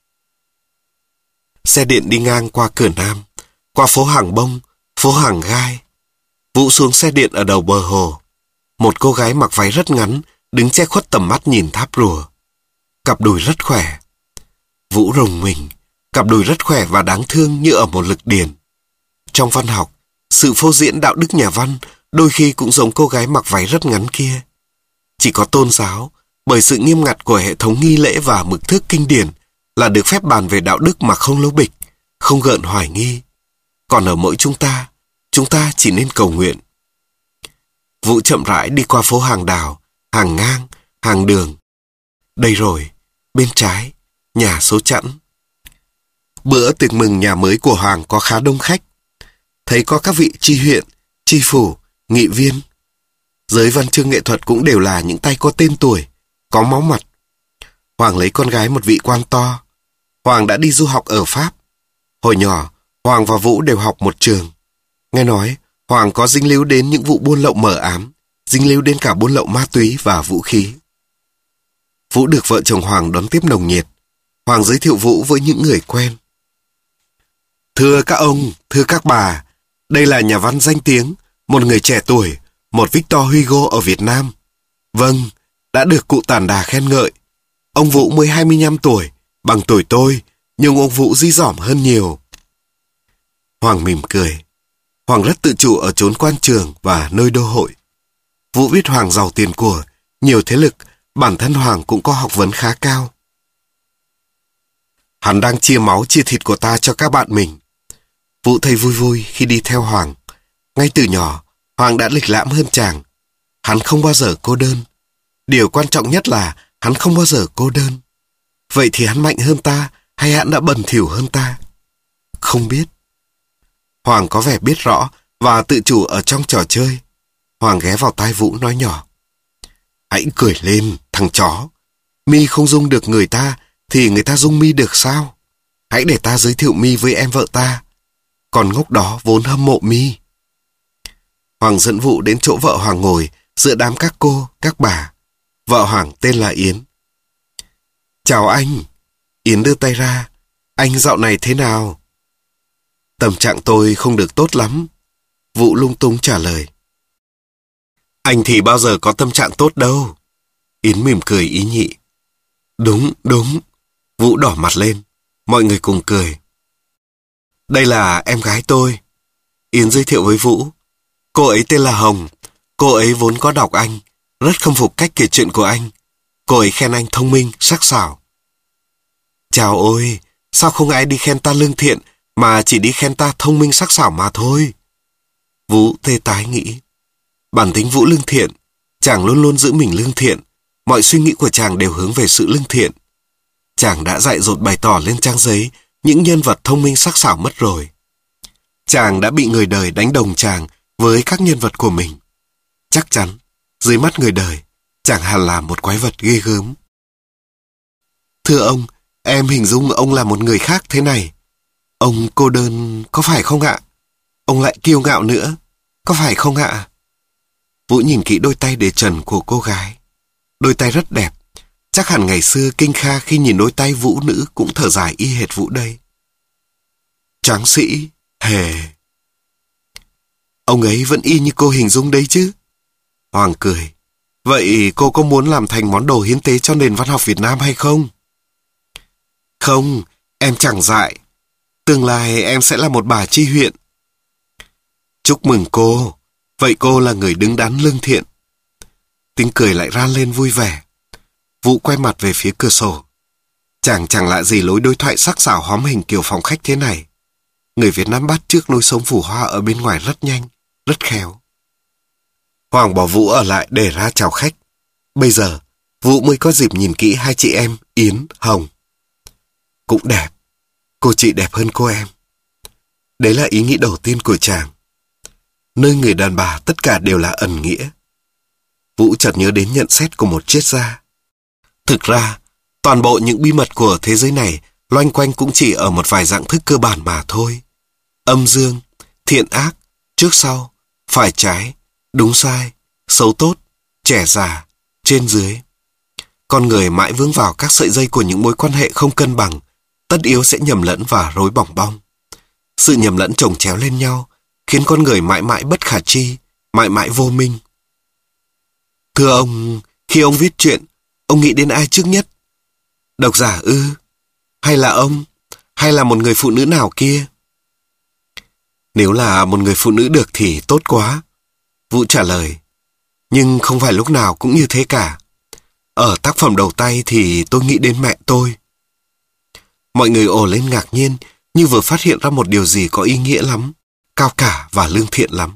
Xe điện đi ngang qua cửa Nam, qua phố Hàng Bông, phố Hàng Gai. Vũ xuống xe điện ở đầu bờ hồ. Một cô gái mặc váy rất ngắn, đứng che khuất tầm mắt nhìn tháp rùa. Cặp đùi rất khỏe. Vũ rùng mình, cặp đùi rất khỏe và đáng thương như ở một lực điển. Trong văn học, sự phô diễn đạo đức nhà văn đôi khi cũng giống cô gái mặc váy rất ngắn kia. Chỉ có tôn giáo, bởi sự nghiêm ngặt của hệ thống nghi lễ và mực thước kinh điển, là được phép bàn về đạo đức mà không lố bịch, không gợn hoài nghi. Còn ở mỗi chúng ta, chúng ta chỉ nên cầu nguyện. Vũ chậm rãi đi qua phố Hàng Đào, Hàng Ngang, Hàng Đường. Đây rồi, bên trái, nhà số chẵn. Bữa tiệc mừng nhà mới của Hoàng có khá đông khách. Thấy có các vị tri huyện, tri phủ, nghị viên. Giới văn chương nghệ thuật cũng đều là những tay có tên tuổi, có máu mặt. Hoàng lấy con gái một vị quan to. Hoàng đã đi du học ở Pháp. Hồi nhỏ, Hoàng và Vũ đều học một trường. Nghe nói, Hoàng có dính líu đến những vụ buôn lậu mờ ám, dính líu đến cả buôn lậu ma túy và vũ khí. Vũ được vợ chồng Hoàng đón tiếp nồng nhiệt. Hoàng giới thiệu Vũ với những người quen. Thưa các ông, thưa các bà, đây là nhà văn danh tiếng, một người trẻ tuổi, một Victor Hugo ở Việt Nam. Vâng, đã được cụ Tản Đà khen ngợi. Ông Vũ mới hai mươi lăm tuổi, bằng tuổi tôi, nhưng ông Vũ dí dỏm hơn nhiều. Hoàng mỉm cười. Hoàng rất tự chủ ở chốn quan trường và nơi đô hội. Vũ biết Hoàng giàu tiền của, nhiều thế lực, bản thân Hoàng cũng có học vấn khá cao. Hắn đang chia máu chia thịt của ta cho các bạn mình. Vũ thấy vui vui khi đi theo Hoàng. Ngay từ nhỏ, Hoàng đã lịch lãm hơn chàng. Hắn không bao giờ cô đơn. Điều quan trọng nhất là hắn không bao giờ cô đơn. Vậy thì hắn mạnh hơn ta hay hắn đã bần thỉu hơn ta? Không biết. Hoàng có vẻ biết rõ và tự chủ ở trong trò chơi. Hoàng ghé vào tai Vũ nói nhỏ. Hãy cười lên, thằng chó. Mi không dung được người ta thì người ta dung Mi được sao? Hãy để ta giới thiệu Mi với em vợ ta. Còn ngốc đó vốn hâm mộ Mi. Hoàng dẫn Vũ đến chỗ vợ Hoàng ngồi giữa đám các cô, các bà. Vợ Hoàng tên là Yến. Chào anh. Yến đưa tay ra. Anh dạo này thế nào? Tâm trạng tôi không được tốt lắm. Vũ lung tung trả lời. Anh thì bao giờ có tâm trạng tốt đâu. Yến mỉm cười ý nhị. Đúng, đúng. Vũ đỏ mặt lên. Mọi người cùng cười. Đây là em gái tôi. Yến giới thiệu với Vũ. Cô ấy tên là Hồng. Cô ấy vốn có đọc anh, rất khâm phục cách kể chuyện của anh. Cô ấy khen anh thông minh, sắc sảo. Chào ôi, sao không ai đi khen ta lương thiện, mà chỉ đi khen ta thông minh sắc sảo mà thôi. Vũ tê tái nghĩ. Bản tính Vũ lương thiện, chàng luôn luôn giữ mình lương thiện. Mọi suy nghĩ của chàng đều hướng về sự lương thiện. Chàng đã dại dột bày tỏ lên trang giấy những nhân vật thông minh sắc sảo mất rồi. Chàng đã bị người đời đánh đồng chàng với các nhân vật của mình. Chắc chắn, dưới mắt người đời, chàng hẳn là một quái vật ghê gớm. Thưa ông, em hình dung ông là một người khác thế này. Ông cô đơn có phải không ạ? Ông lại kiêu ngạo nữa, có phải không ạ? Vũ nhìn kỹ đôi tay để trần của cô gái. Đôi tay rất đẹp. Chắc hẳn ngày xưa Kinh Kha khi nhìn đôi tay Vũ nữ cũng thở dài y hệt Vũ đây. Tráng sĩ, hề. Ông ấy vẫn y như cô hình dung đấy chứ? Hoàng cười. Vậy cô có muốn làm thành món đồ hiến tế cho nền văn học Việt Nam hay không? Không, em chẳng dại. Tương lai em sẽ là một bà chi huyện. Chúc mừng cô. Vậy cô là người đứng đắn lương thiện. Tiếng cười lại ran lên vui vẻ. Vũ quay mặt về phía cửa sổ. Chẳng chẳng lạ gì lối đối thoại sắc sảo hóm hình kiểu phòng khách thế này. Người Việt Nam bắt chước lối sống phù hoa ở bên ngoài rất nhanh, rất khéo. Hoàng bỏ Vũ ở lại để ra chào khách. Bây giờ, Vũ mới có dịp nhìn kỹ hai chị em Yến, Hồng. Cũng đẹp. Cô chị đẹp hơn cô em. Đấy là ý nghĩ đầu tiên của chàng. Nơi người đàn bà tất cả đều là ẩn nghĩa. Vũ chợt nhớ đến nhận xét của một triết gia. Thực ra, toàn bộ những bí mật của thế giới này loanh quanh cũng chỉ ở một vài dạng thức cơ bản mà thôi. Âm dương, thiện ác, trước sau, phải trái, đúng sai, xấu tốt, trẻ già, trên dưới. Con người mãi vướng vào các sợi dây của những mối quan hệ không cân bằng, tất yếu sẽ nhầm lẫn và rối bòng bong. Sự nhầm lẫn chồng chéo lên nhau khiến con người mãi mãi bất khả tri, mãi mãi vô minh. Thưa ông, khi ông viết truyện, ông nghĩ đến ai trước nhất? Độc giả ư? Hay là ông? Hay là một người phụ nữ nào kia? Nếu là một người phụ nữ được thì tốt quá. Vũ trả lời. Nhưng không phải lúc nào cũng như thế cả. Ở tác phẩm đầu tay thì tôi nghĩ đến mẹ tôi. Mọi người ồ lên ngạc nhiên, như vừa phát hiện ra một điều gì có ý nghĩa lắm, cao cả và lương thiện lắm.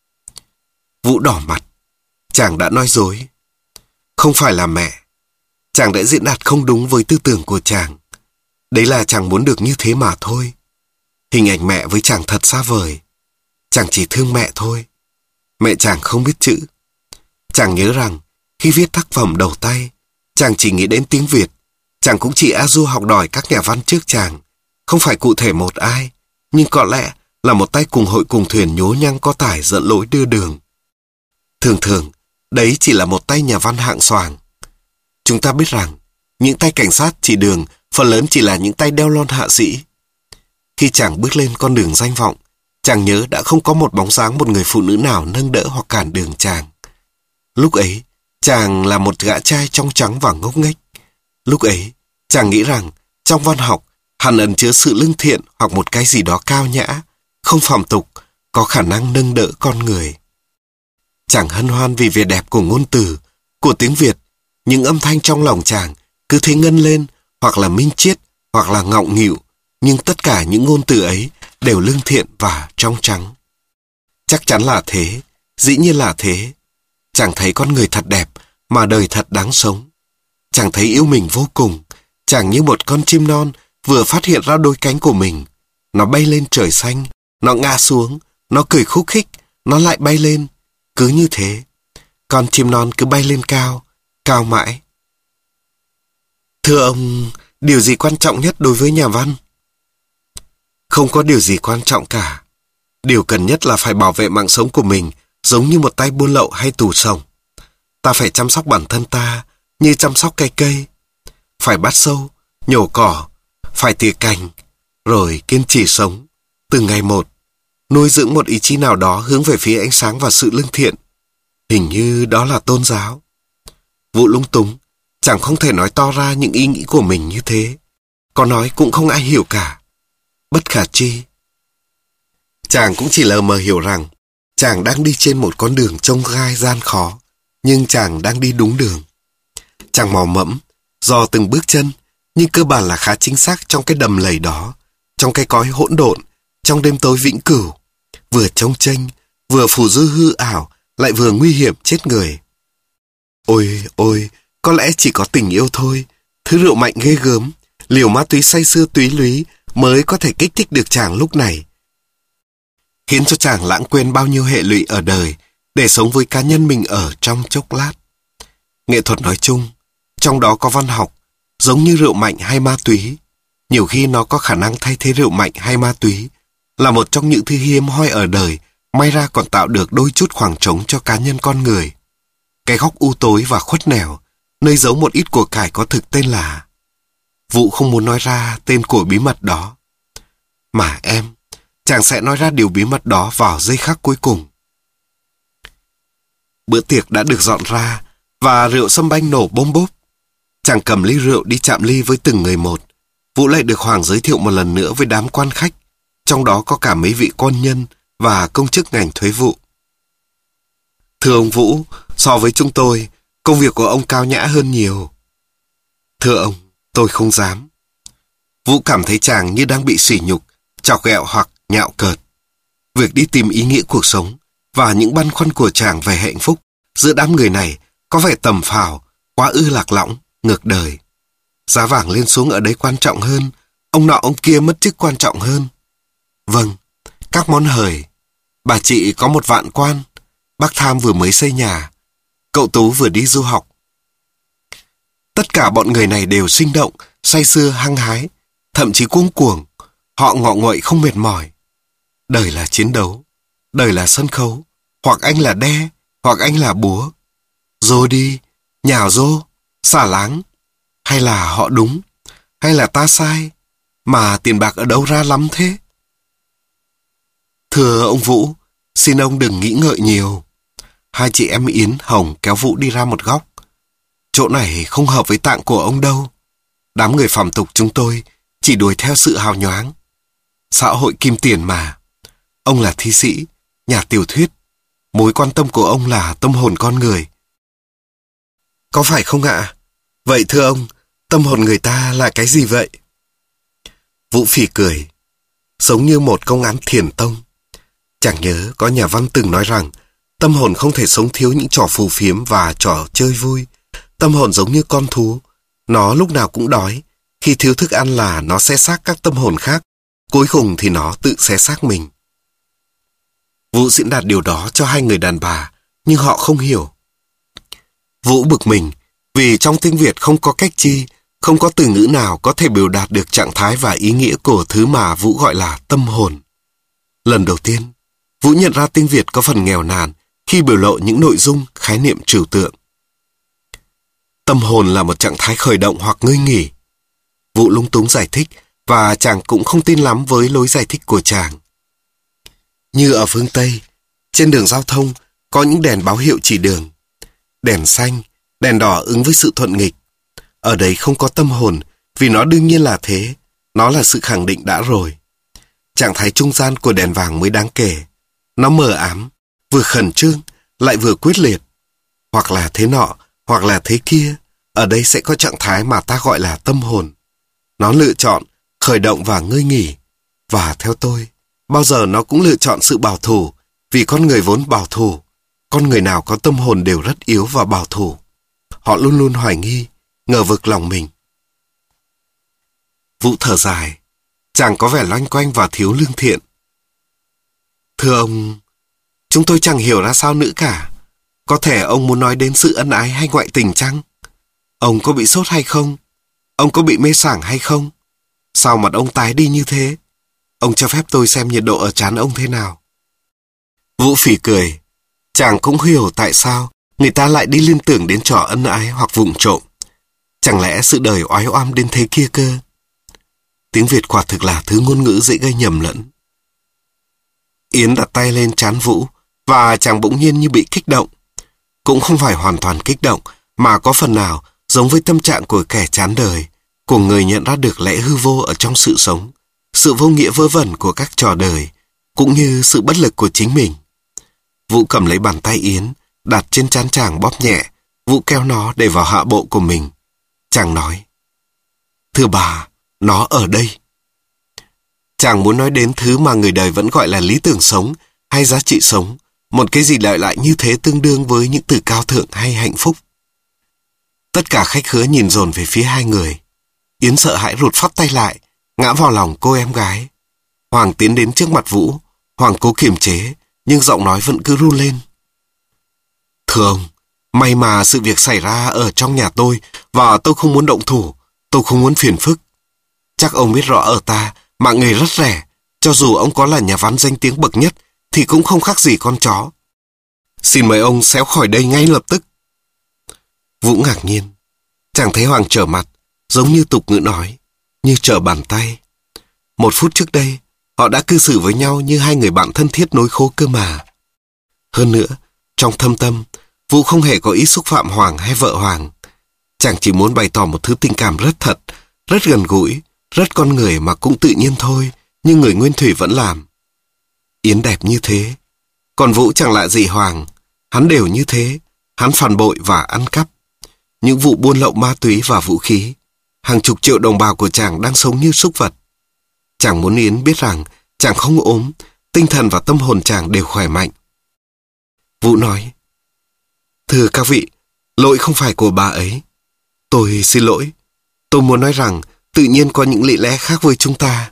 Vũ đỏ mặt. Chàng đã nói dối. Không phải là mẹ. Chàng đã diễn đạt không đúng với tư tưởng của chàng. Đấy là chàng muốn được như thế mà thôi. Hình ảnh mẹ với chàng thật xa vời. Chàng chỉ thương mẹ thôi. Mẹ chàng không biết chữ. Chàng nhớ rằng khi viết tác phẩm đầu tay, chàng chỉ nghĩ đến tiếng Việt. Chàng cũng chỉ a du học đòi các nhà văn trước chàng. Không phải cụ thể một ai, nhưng có lẽ là một tay cùng hội cùng thuyền nhố nhăng có tải dẫn lối đưa đường. Thường thường, đấy chỉ là một tay nhà văn hạng xoàng. Chúng ta biết rằng, những tay cảnh sát chỉ đường phần lớn chỉ là những tay đeo lon hạ sĩ. Khi chàng bước lên con đường danh vọng, chàng nhớ đã không có một bóng dáng một người phụ nữ nào nâng đỡ hoặc cản đường chàng. Lúc ấy, chàng là một gã trai trong trắng và ngốc nghếch. Lúc ấy, chàng nghĩ rằng trong văn học hẳn ẩn chứa sự lương thiện hoặc một cái gì đó cao nhã, không phàm tục, có khả năng nâng đỡ con người. Chàng hân hoan vì vẻ đẹp của ngôn từ, của tiếng Việt. Những âm thanh trong lòng chàng cứ thế ngân lên, hoặc là minh triết, hoặc là ngọng nghịu, nhưng tất cả những ngôn từ ấy đều lương thiện và trong trắng. Chắc chắn là thế, dĩ nhiên là thế. Chàng thấy con người thật đẹp, mà đời thật đáng sống. Chàng thấy yêu mình vô cùng, chàng như một con chim non vừa phát hiện ra đôi cánh của mình. Nó bay lên trời xanh, nó ngã xuống, nó cười khúc khích, nó lại bay lên. Cứ như thế, con chim non cứ bay lên cao, cao mãi. Thưa ông, điều gì quan trọng nhất đối với nhà văn? Không có điều gì quan trọng cả. Điều cần nhất là phải bảo vệ mạng sống của mình, giống như một tay buôn lậu hay tù sống. Ta phải chăm sóc bản thân ta, như chăm sóc cây cây. Phải bắt sâu, nhổ cỏ, phải tỉa cành, rồi kiên trì sống, từng ngày một, nuôi dưỡng một ý chí nào đó hướng về phía ánh sáng và sự lương thiện. Hình như đó là tôn giáo. Vũ lung túng, chàng không thể nói to ra những ý nghĩ của mình như thế. Có nói cũng không ai hiểu cả. Bất khả tri. Chàng cũng chỉ lờ mờ hiểu rằng chàng đang đi trên một con đường chông gai gian khó, nhưng chàng đang đi đúng đường. Chàng mò mẫm, dò từng bước chân, nhưng cơ bản là khá chính xác trong cái đầm lầy đó, trong cái cõi hỗn độn, trong đêm tối vĩnh cửu, vừa trông chênh, vừa phù du hư ảo, lại vừa nguy hiểm chết người. Ôi, ôi, có lẽ chỉ có tình yêu thôi, thứ rượu mạnh ghê gớm, liều ma túy say sưa túy lúy mới có thể kích thích được chàng lúc này, khiến cho chàng lãng quên bao nhiêu hệ lụy ở đời để sống với cá nhân mình ở trong chốc lát. Nghệ thuật nói chung, trong đó có văn học, giống như rượu mạnh hay ma túy, nhiều khi nó có khả năng thay thế rượu mạnh hay ma túy, là một trong những thứ hiếm hoi ở đời, may ra còn tạo được đôi chút khoảng trống cho cá nhân con người. Cái góc u tối và khuất nẻo, nơi giấu một ít của cải có thực tên là... Vũ không muốn nói ra tên của bí mật đó. Mà em, chàng sẽ nói ra điều bí mật đó vào giây khắc cuối cùng. Bữa tiệc đã được dọn ra, và rượu sâm banh nổ bôm bốp. Chàng cầm ly rượu đi chạm ly với từng người một. Vũ lại được Hoàng giới thiệu một lần nữa với đám quan khách, trong đó có cả mấy vị quan nhân và công chức ngành thuế vụ. Thưa ông Vũ, so với chúng tôi, công việc của ông cao nhã hơn nhiều. Thưa ông, tôi không dám. Vũ cảm thấy chàng như đang bị sỉ nhục, chọc ghẹo hoặc nhạo cợt. Việc đi tìm ý nghĩa cuộc sống và những băn khoăn của chàng về hạnh phúc giữa đám người này có vẻ tầm phào, quá ư lạc lõng, ngược đời. Giá vàng lên xuống ở đây quan trọng hơn, ông nọ ông kia mất chức quan trọng hơn. Vâng, các món hời. Bà chị có một vạn quan, bác Tham vừa mới xây nhà, cậu Tú vừa đi du học. Tất cả bọn người này đều sinh động, say sưa hăng hái, thậm chí cuống cuồng. Họ ngọ nguậy không mệt mỏi. Đời là chiến đấu, đời là sân khấu, hoặc anh là đe, hoặc anh là búa. Rô đi, nhào rô, xả láng. Hay là họ đúng, hay là ta sai, mà tiền bạc ở đâu ra lắm thế? Thưa ông Vũ, xin ông đừng nghĩ ngợi nhiều. Hai chị em Yến, Hồng kéo Vũ đi ra một góc. Chỗ này không hợp với tạng của ông đâu. Đám người phàm tục chúng tôi chỉ đuổi theo sự hào nhoáng. Xã hội kim tiền mà. Ông là thi sĩ, nhà tiểu thuyết. Mối quan tâm của ông là tâm hồn con người. Có phải không ạ? Vậy thưa ông, tâm hồn người ta là cái gì vậy? Vũ phì cười, giống như một công án thiền tông. Chẳng nhớ có nhà văn từng nói rằng tâm hồn không thể sống thiếu những trò phù phiếm và trò chơi vui. Tâm hồn giống như con thú, nó lúc nào cũng đói. Khi thiếu thức ăn là nó xé xác các tâm hồn khác, cuối cùng thì nó tự xé xác mình. Vũ diễn đạt điều đó cho hai người đàn bà, nhưng họ không hiểu. Vũ bực mình, vì trong tiếng Việt không có cách chi, không có từ ngữ nào có thể biểu đạt được trạng thái và ý nghĩa của thứ mà Vũ gọi là tâm hồn. Lần đầu tiên, Vũ nhận ra tiếng Việt có phần nghèo nàn khi biểu lộ những nội dung, khái niệm trừu tượng. Tâm hồn là một trạng thái khởi động hoặc ngơi nghỉ. Vũ lúng túng giải thích, và chàng cũng không tin lắm với lối giải thích của chàng. Như ở phương Tây, trên đường giao thông có những đèn báo hiệu chỉ đường. Đèn xanh, đèn đỏ ứng với sự thuận nghịch. Ở đây không có tâm hồn, vì nó đương nhiên là thế. Nó là sự khẳng định đã rồi. Trạng thái trung gian của đèn vàng mới đáng kể. Nó mờ ám, vừa khẩn trương, lại vừa quyết liệt. Hoặc là thế nọ, hoặc là thế kia. Ở đây sẽ có trạng thái mà ta gọi là tâm hồn. Nó lựa chọn, khởi động và ngơi nghỉ. Và theo tôi, bao giờ nó cũng lựa chọn sự bảo thủ, vì con người vốn bảo thủ. Con người nào có tâm hồn đều rất yếu và bảo thủ. Họ luôn luôn hoài nghi, ngờ vực lòng mình. Vũ thở dài, chàng có vẻ loanh quanh và thiếu lương thiện. Thưa ông, chúng tôi chẳng hiểu ra sao nữa cả. Có thể ông muốn nói đến sự ân ái hay ngoại tình chăng? Ông có bị sốt hay không? Ông có bị mê sảng hay không? Sao mặt ông tái đi như thế? Ông cho phép tôi xem nhiệt độ ở trán ông thế nào. Vũ phì cười. Chàng cũng hiểu tại sao người ta lại đi liên tưởng đến trò ân ái hoặc vụng trộm. Chẳng lẽ sự đời oái oăm đến thế kia cơ? Tiếng Việt quả thực là thứ ngôn ngữ dễ gây nhầm lẫn. Yến đặt tay lên trán Vũ, và chàng bỗng nhiên như bị kích động. Cũng không phải hoàn toàn kích động, mà có phần nào giống với tâm trạng của kẻ chán đời, của người nhận ra được lẽ hư vô ở trong sự sống, sự vô nghĩa vớ vẩn của các trò đời, cũng như sự bất lực của chính mình. Vũ cầm lấy bàn tay Yến, đặt trên trán chàng bóp nhẹ. Vũ kéo nó để vào hạ bộ của mình. Chàng nói: "Thưa bà, nó ở đây." Chàng muốn nói đến thứ mà người đời vẫn gọi là lý tưởng sống hay giá trị sống, một cái gì lại lại như thế tương đương với những từ cao thượng hay hạnh phúc. Tất cả khách khứa nhìn dồn về phía hai người. Yến sợ hãi rụt phắt tay lại, ngã vào lòng cô em gái. Hoàng tiến đến trước mặt Vũ. Hoàng cố kiềm chế, nhưng giọng nói vẫn cứ run lên. "Thưa ông, may mà sự việc xảy ra ở trong nhà tôi, và tôi không muốn động thủ, tôi không muốn phiền phức. Chắc ông biết rõ ở ta, mạng nghề rất rẻ, cho dù ông có là nhà văn danh tiếng bậc nhất, thì cũng không khác gì con chó. Xin mời ông xéo khỏi đây ngay lập tức." Vũ ngạc nhiên. Chàng thấy Hoàng trở mặt, giống như tục ngữ nói, như trở bàn tay. Một phút trước đây, họ đã cư xử với nhau như hai người bạn thân thiết nối khố cơ mà. Hơn nữa, trong thâm tâm, Vũ không hề có ý xúc phạm Hoàng hay vợ Hoàng. Chàng chỉ muốn bày tỏ một thứ tình cảm rất thật, rất gần gũi, rất con người mà cũng tự nhiên thôi, như người nguyên thủy vẫn làm. Yến đẹp như thế, còn Vũ chẳng lạ gì Hoàng. Hắn đều như thế, hắn phản bội và ăn cắp. Những vụ buôn lậu ma túy và vũ khí. Hàng chục triệu đồng bào của chàng đang sống như súc vật. Chàng muốn Yến biết rằng chàng không ốm, tinh thần và tâm hồn chàng đều khỏe mạnh. Vũ nói: "Thưa các vị, lỗi không phải của bà ấy. Tôi xin lỗi. Tôi muốn nói rằng tự nhiên có những lý lẽ khác với chúng ta."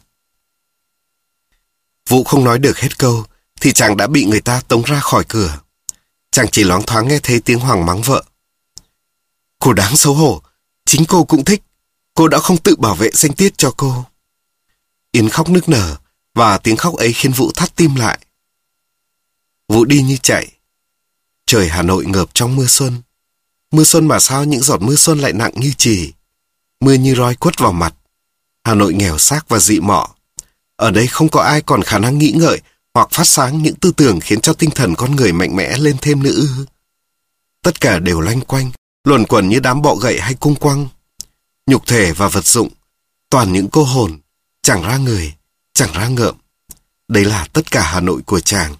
Vũ không nói được hết câu thì chàng đã bị người ta tống ra khỏi cửa. Chàng chỉ loáng thoáng nghe thấy tiếng Hoàng mắng vợ: "Cô đáng xấu hổ, chính cô cũng thích. Cô đã không tự bảo vệ danh tiết cho cô." Yến khóc nức nở, và tiếng khóc ấy khiến Vũ thắt tim lại. Vũ đi như chạy. Trời Hà Nội ngợp trong mưa xuân. Mưa xuân mà sao những giọt mưa xuân lại nặng như chì. Mưa như roi quất vào mặt. Hà Nội nghèo xác và dị mọ. Ở đây không có ai còn khả năng nghĩ ngợi hoặc phát sáng những tư tưởng khiến cho tinh thần con người mạnh mẽ lên thêm nữa ư. Tất cả đều loanh quanh, luẩn quẩn như đám bọ gậy hay cung quăng. Nhục thể và vật dụng, toàn những cô hồn, chẳng ra người, chẳng ra ngợm. Đấy là tất cả Hà Nội của chàng.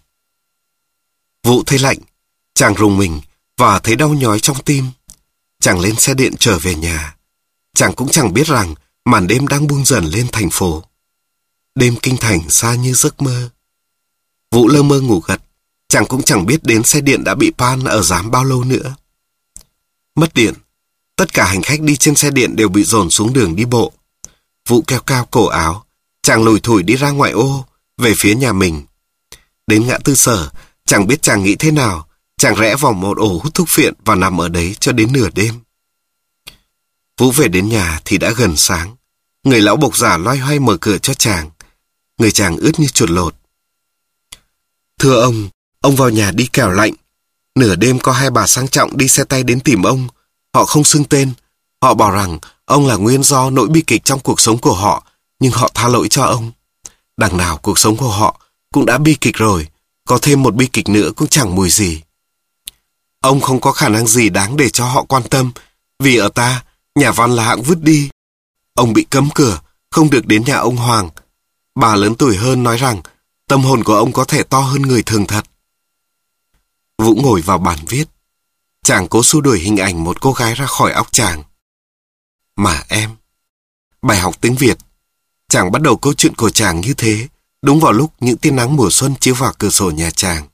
Vũ thấy lạnh, chàng rùng mình và thấy đau nhói trong tim. Chàng lên xe điện trở về nhà. Chàng cũng chẳng biết rằng màn đêm đang buông dần lên thành phố. Đêm kinh thành xa như giấc mơ. Vũ lơ mơ ngủ gật. Chàng cũng chẳng biết đến xe điện đã bị pan ở Giám bao lâu nữa. Mất điện. Tất cả hành khách đi trên xe điện đều bị dồn xuống đường đi bộ. Vũ kéo cao cổ áo. Chàng lủi thủi đi ra ngoại ô, về phía nhà mình. Đến ngã tư Sở, chẳng biết chàng nghĩ thế nào. Chàng rẽ vào một ổ hút thuốc phiện và nằm ở đấy cho đến nửa đêm. Vũ về đến nhà thì đã gần sáng. Người lão bộc giả loay hoay mở cửa cho chàng. Người chàng ướt như chuột lột. "Thưa ông, ông vào nhà đi kẻo lạnh. Nửa đêm có hai bà sang trọng đi xe tay đến tìm ông. Họ không xưng tên. Họ bảo rằng ông là nguyên do nỗi bi kịch trong cuộc sống của họ, nhưng họ tha lỗi cho ông. Đằng nào cuộc sống của họ cũng đã bi kịch rồi, có thêm một bi kịch nữa cũng chẳng mùi gì. Ông không có khả năng gì đáng để cho họ quan tâm, vì ở ta, nhà văn là hạng vứt đi. Ông bị cấm cửa, không được đến nhà ông Hoàng. Bà lớn tuổi hơn nói rằng tâm hồn của ông có thể to hơn người thường thật." Vũ ngồi vào bàn viết. Chàng cố xua đuổi hình ảnh một cô gái ra khỏi óc chàng. "Mà em." Bài học tiếng Việt. Chàng bắt đầu câu chuyện của chàng như thế, đúng vào lúc những tia nắng mùa xuân chiếu vào cửa sổ nhà chàng.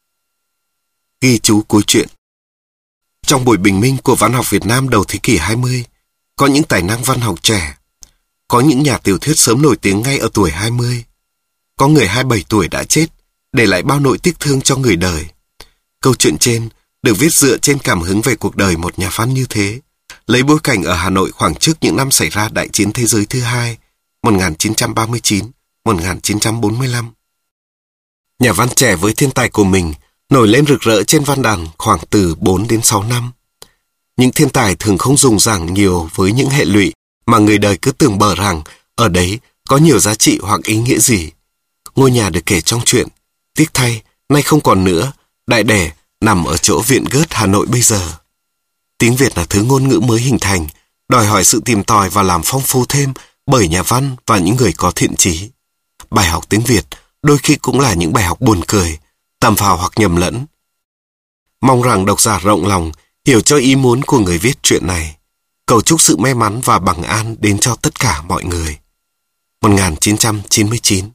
Ghi chú cuối truyện. Trong buổi bình minh của văn học Việt Nam đầu thế kỷ hai mươi, có những tài năng văn học trẻ. Có những nhà tiểu thuyết sớm nổi tiếng ngay ở tuổi hai mươi. Có người hai mươi bảy tuổi đã chết, để lại bao nỗi tiếc thương cho người đời. Câu chuyện trên được viết dựa trên cảm hứng về cuộc đời một nhà văn như thế, lấy bối cảnh ở Hà Nội khoảng trước những năm xảy ra Đại chiến Thế giới thứ hai, một nghìn chín trăm ba mươi chín đến một nghìn chín trăm bốn mươi lăm. Nhà văn trẻ với thiên tài của mình nổi lên rực rỡ trên văn đàn khoảng từ bốn đến sáu năm. Những thiên tài thường không dùng giảng nhiều với những hệ lụy mà người đời cứ tưởng bờ rằng ở đấy có nhiều giá trị hoặc ý nghĩa gì. Ngôi nhà được kể trong truyện, tiếc thay, nay không còn nữa, đại đẻ nằm ở chỗ Viện Goethe Hà Nội bây giờ. Tiếng Việt là thứ ngôn ngữ mới hình thành, đòi hỏi sự tìm tòi và làm phong phú thêm bởi nhà văn và những người có thiện chí. Bài học tiếng Việt đôi khi cũng là những bài học buồn cười, tầm phào hoặc nhầm lẫn. Mong rằng độc giả rộng lòng, hiểu cho ý muốn của người viết truyện này. Cầu chúc sự may mắn và bằng an đến cho tất cả mọi người. một nghìn chín trăm chín mươi chín